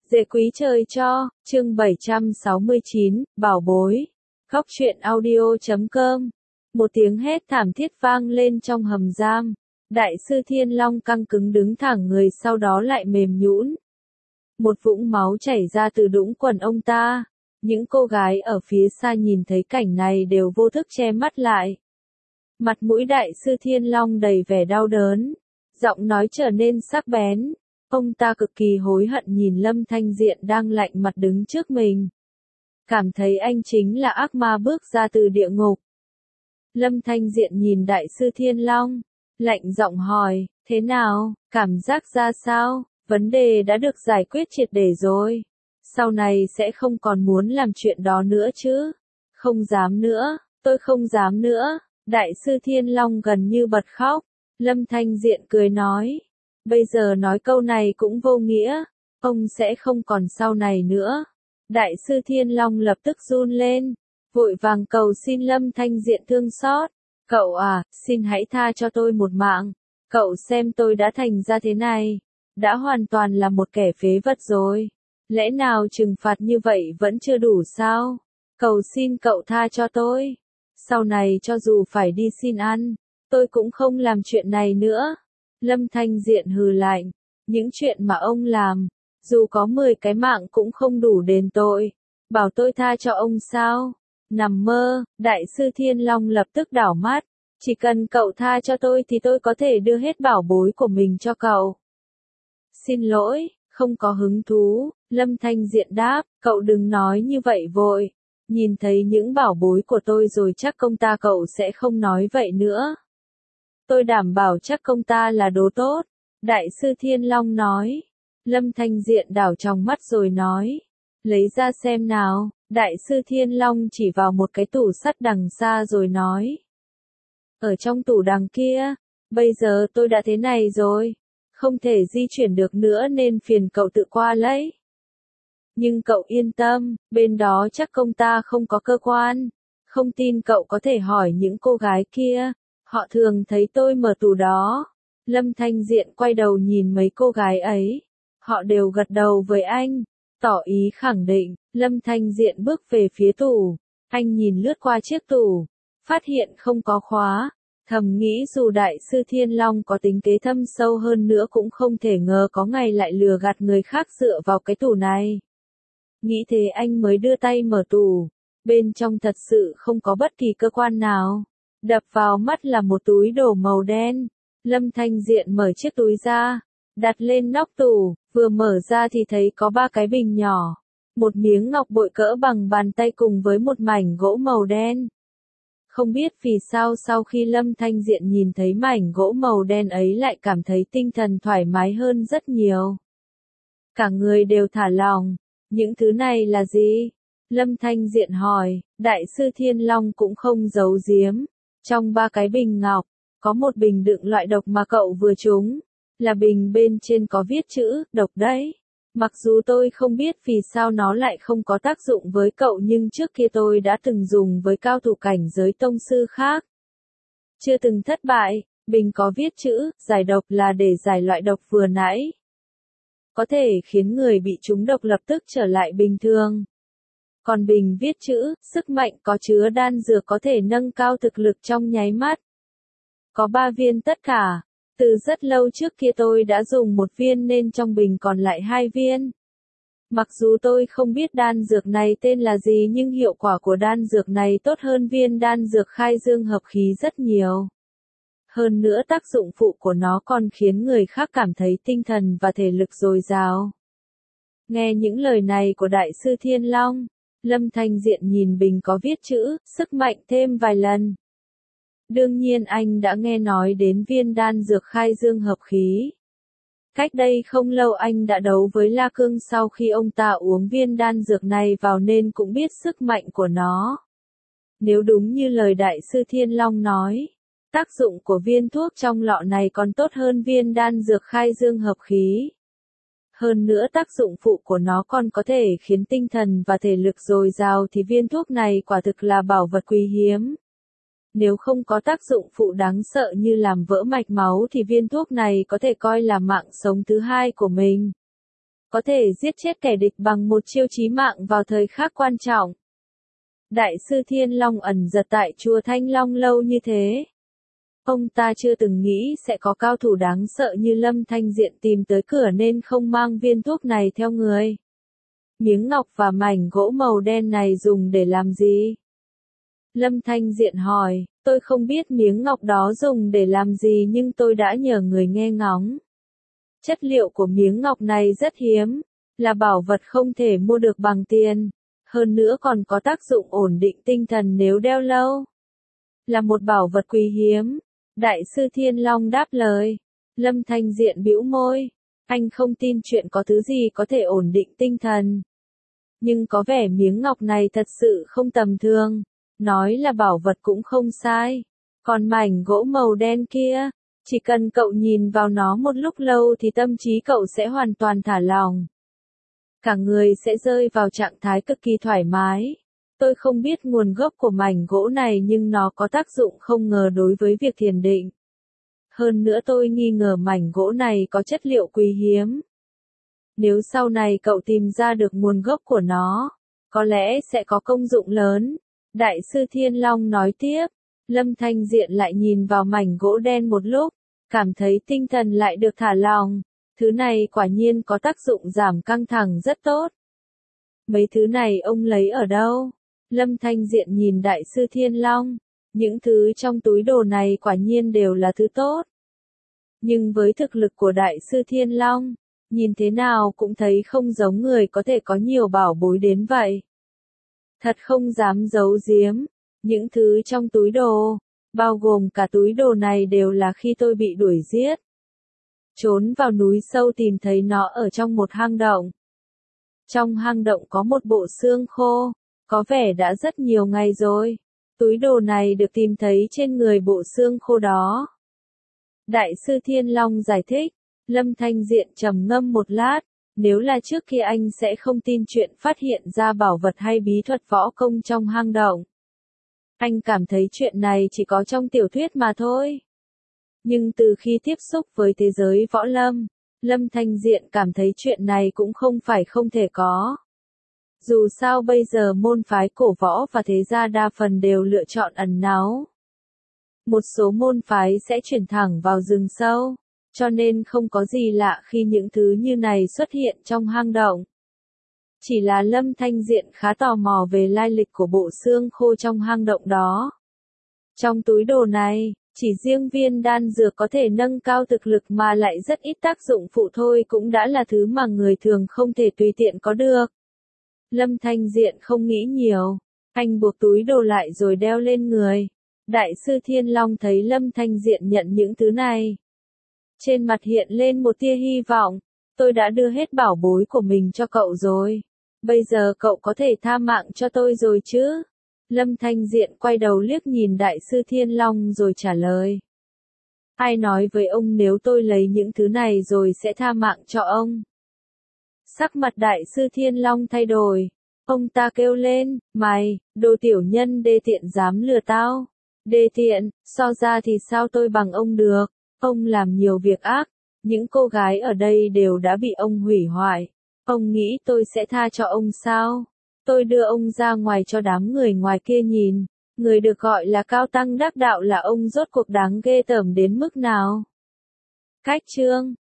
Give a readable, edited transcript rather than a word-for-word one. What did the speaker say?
Dễ quý trời cho, chương 769, bảo bối. Góc truyện audio.com. Một tiếng hét thảm thiết vang lên trong hầm giam. Đại sư Thiên Long căng cứng đứng thẳng người, sau đó lại mềm nhũn. Một vũng máu chảy ra từ đũng quần ông ta. Những cô gái ở phía xa nhìn thấy cảnh này đều vô thức che mắt lại. Mặt mũi đại sư Thiên Long đầy vẻ đau đớn. Giọng nói trở nên sắc bén. Ông ta cực kỳ hối hận nhìn Lâm Thanh Diện đang lạnh mặt đứng trước mình. Cảm thấy anh chính là ác ma bước ra từ địa ngục. Lâm Thanh Diện nhìn đại sư Thiên Long, lạnh giọng hỏi, thế nào, cảm giác ra sao, vấn đề đã được giải quyết triệt để rồi. Sau này sẽ không còn muốn làm chuyện đó nữa chứ. Không dám nữa, tôi không dám nữa. Đại sư Thiên Long gần như bật khóc. Lâm Thanh Diện cười nói. Bây giờ nói câu này cũng vô nghĩa, ông sẽ không còn sau này nữa. Đại sư Thiên Long lập tức run lên, vội vàng cầu xin Lâm Thanh Diện thương xót. Cậu à, xin hãy tha cho tôi một mạng. Cậu xem tôi đã thành ra thế này, đã hoàn toàn là một kẻ phế vật rồi. Lẽ nào trừng phạt như vậy vẫn chưa đủ sao? Cầu xin cậu tha cho tôi. Sau này cho dù phải đi xin ăn, tôi cũng không làm chuyện này nữa. Lâm Thanh Diện hừ lạnh, những chuyện mà ông làm, dù có 10 cái mạng cũng không đủ đền tội. Bảo tôi tha cho ông sao? Nằm mơ. Đại sư Thiên Long lập tức đảo mắt. Chỉ cần cậu tha cho tôi thì tôi có thể đưa hết bảo bối của mình cho cậu. Xin lỗi, không có hứng thú. Lâm Thanh Diện đáp, cậu đừng nói như vậy vội. Nhìn thấy những bảo bối của tôi rồi chắc công ta cậu sẽ không nói vậy nữa. Tôi đảm bảo chắc công ta là đồ tốt. Đại sư Thiên Long nói. Lâm Thanh Diện đảo trong mắt rồi nói. Lấy ra xem nào. Đại sư Thiên Long chỉ vào một cái tủ sắt đằng xa rồi nói. Ở trong tủ đằng kia, bây giờ tôi đã thế này rồi. Không thể di chuyển được nữa nên phiền cậu tự qua lấy. Nhưng cậu yên tâm, bên đó chắc công ta không có cơ quan. Không tin cậu có thể hỏi những cô gái kia. Họ thường thấy tôi mở tủ đó. Lâm Thanh Diện quay đầu nhìn mấy cô gái ấy. Họ đều gật đầu với anh, tỏ ý khẳng định. Lâm Thanh Diện bước về phía tủ. Anh nhìn lướt qua chiếc tủ, phát hiện không có khóa. Thầm nghĩ dù đại sư Thiên Long có tính kế thâm sâu hơn nữa cũng không thể ngờ có ngày lại lừa gạt người khác dựa vào cái tủ này. Nghĩ thế anh mới đưa tay mở tủ. Bên trong thật sự không có bất kỳ cơ quan nào. Đập vào mắt là một túi đồ màu đen. Lâm Thanh Diện mở chiếc túi ra, đặt lên nóc tủ, vừa mở ra thì thấy có 3 cái bình nhỏ. Một miếng ngọc bội cỡ bằng bàn tay cùng với một mảnh gỗ màu đen. Không biết vì sao sau khi Lâm Thanh Diện nhìn thấy mảnh gỗ màu đen ấy lại cảm thấy tinh thần thoải mái hơn rất nhiều. Cả người đều thả lỏng. Những thứ này là gì? Lâm Thanh Diện hỏi. Đại sư Thiên Long cũng không giấu giếm. Trong 3 cái bình ngọc, có một bình đựng loại độc mà cậu vừa trúng. Là bình bên trên có viết chữ, độc đấy. Mặc dù tôi không biết vì sao nó lại không có tác dụng với cậu nhưng trước kia tôi đã từng dùng với cao thủ cảnh giới tông sư khác. Chưa từng thất bại, bình có viết chữ, giải độc là để giải loại độc vừa nãy. Có thể khiến người bị trúng độc lập tức trở lại bình thường. Còn bình viết chữ, sức mạnh có chứa đan dược có thể nâng cao thực lực trong nháy mắt. Có 3 viên tất cả. Từ rất lâu trước kia tôi đã dùng 1 viên nên trong bình còn lại 2 viên. Mặc dù tôi không biết đan dược này tên là gì nhưng hiệu quả của đan dược này tốt hơn viên đan dược khai dương hợp khí rất nhiều. Hơn nữa tác dụng phụ của nó còn khiến người khác cảm thấy tinh thần và thể lực dồi dào. Nghe những lời này của Đại sư Thiên Long, Lâm Thanh Diện nhìn bình có viết chữ, sức mạnh thêm vài lần. Đương nhiên anh đã nghe nói đến viên đan dược khai dương hợp khí. Cách đây không lâu anh đã đấu với La Cương sau khi ông ta uống viên đan dược này vào nên cũng biết sức mạnh của nó. Nếu đúng như lời Đại sư Thiên Long nói, tác dụng của viên thuốc trong lọ này còn tốt hơn viên đan dược khai dương hợp khí. Hơn nữa tác dụng phụ của nó còn có thể khiến tinh thần và thể lực dồi dào thì viên thuốc này quả thực là bảo vật quý hiếm. Nếu không có tác dụng phụ đáng sợ như làm vỡ mạch máu thì viên thuốc này có thể coi là mạng sống thứ hai của mình. có thể giết chết kẻ địch bằng một chiêu chí mạng vào thời khắc quan trọng. Đại sư Thiên Long ẩn giật tại chùa Thanh Long lâu như thế. Ông ta chưa từng nghĩ sẽ có cao thủ đáng sợ như Lâm Thanh Diện tìm tới cửa nên không mang viên thuốc này theo người. Miếng ngọc và mảnh gỗ màu đen này dùng để làm gì? Lâm Thanh Diện hỏi, tôi không biết miếng ngọc đó dùng để làm gì nhưng tôi đã nhờ người nghe ngóng. Chất liệu của miếng ngọc này rất hiếm, là bảo vật không thể mua được bằng tiền, hơn nữa còn có tác dụng ổn định tinh thần nếu đeo lâu. Là một bảo vật quý hiếm. Đại sư Thiên Long đáp lời. Lâm Thanh Diện bĩu môi, anh không tin chuyện có thứ gì có thể ổn định tinh thần. Nhưng có vẻ miếng ngọc này thật sự không tầm thường, nói là bảo vật cũng không sai. Còn mảnh gỗ màu đen kia, chỉ cần cậu nhìn vào nó một lúc lâu thì tâm trí cậu sẽ hoàn toàn thả lỏng. Cả người sẽ rơi vào trạng thái cực kỳ thoải mái. Tôi không biết nguồn gốc của mảnh gỗ này nhưng nó có tác dụng không ngờ đối với việc thiền định. Hơn nữa tôi nghi ngờ mảnh gỗ này có chất liệu quý hiếm. Nếu sau này cậu tìm ra được nguồn gốc của nó, có lẽ sẽ có công dụng lớn. Đại sư Thiên Long nói tiếp. Lâm Thanh Diện lại nhìn vào mảnh gỗ đen một lúc, cảm thấy tinh thần lại được thả lỏng. Thứ này quả nhiên có tác dụng giảm căng thẳng rất tốt. Mấy thứ này ông lấy ở đâu? Lâm Thanh Diện nhìn Đại sư Thiên Long. Những thứ trong túi đồ này quả nhiên đều là thứ tốt. Nhưng với thực lực của Đại sư Thiên Long, nhìn thế nào cũng thấy không giống người có thể có nhiều bảo bối đến vậy. Thật không dám giấu giếm, những thứ trong túi đồ, bao gồm cả túi đồ này đều là khi tôi bị đuổi giết. Trốn vào núi sâu tìm thấy nó ở trong một hang động. Trong hang động có một bộ xương khô, có vẻ đã rất nhiều ngày rồi. Túi đồ này được tìm thấy trên người bộ xương khô đó. Đại sư Thiên Long giải thích. Lâm Thanh Diện trầm ngâm một lát, nếu là trước kia anh sẽ không tin chuyện phát hiện ra bảo vật hay bí thuật võ công trong hang động. Anh cảm thấy chuyện này chỉ có trong tiểu thuyết mà thôi. Nhưng từ khi tiếp xúc với thế giới võ lâm, Lâm Thanh Diện cảm thấy chuyện này cũng không phải không thể có. Dù sao bây giờ môn phái cổ võ và thế gia đa phần đều lựa chọn ẩn náu. Một số môn phái sẽ chuyển thẳng vào rừng sâu, cho nên không có gì lạ khi những thứ như này xuất hiện trong hang động. Chỉ là Lâm Thanh Diện khá tò mò về lai lịch của bộ xương khô trong hang động đó. Trong túi đồ này, chỉ riêng viên đan dược có thể nâng cao thực lực mà lại rất ít tác dụng phụ thôi cũng đã là thứ mà người thường không thể tùy tiện có được. Lâm Thanh Diện không nghĩ nhiều, anh buộc túi đồ lại rồi đeo lên người. Đại sư Thiên Long thấy Lâm Thanh Diện nhận những thứ này. Trên mặt hiện lên một tia hy vọng, tôi đã đưa hết bảo bối của mình cho cậu rồi. Bây giờ cậu có thể tha mạng cho tôi rồi chứ? Lâm Thanh Diện quay đầu liếc nhìn Đại sư Thiên Long rồi trả lời. Ai nói với ông nếu tôi lấy những thứ này rồi sẽ tha mạng cho ông? Sắc mặt Đại sư Thiên Long thay đổi. Ông ta kêu lên, mày, đồ tiểu nhân đê tiện dám lừa tao. Đê tiện, so ra thì sao tôi bằng ông được? Ông làm nhiều việc ác, những cô gái ở đây đều đã bị ông hủy hoại. Ông nghĩ tôi sẽ tha cho ông sao? Tôi đưa ông ra ngoài cho đám người ngoài kia nhìn, người được gọi là cao tăng đắc đạo là ông rốt cuộc đáng ghê tởm đến mức nào? Cách chương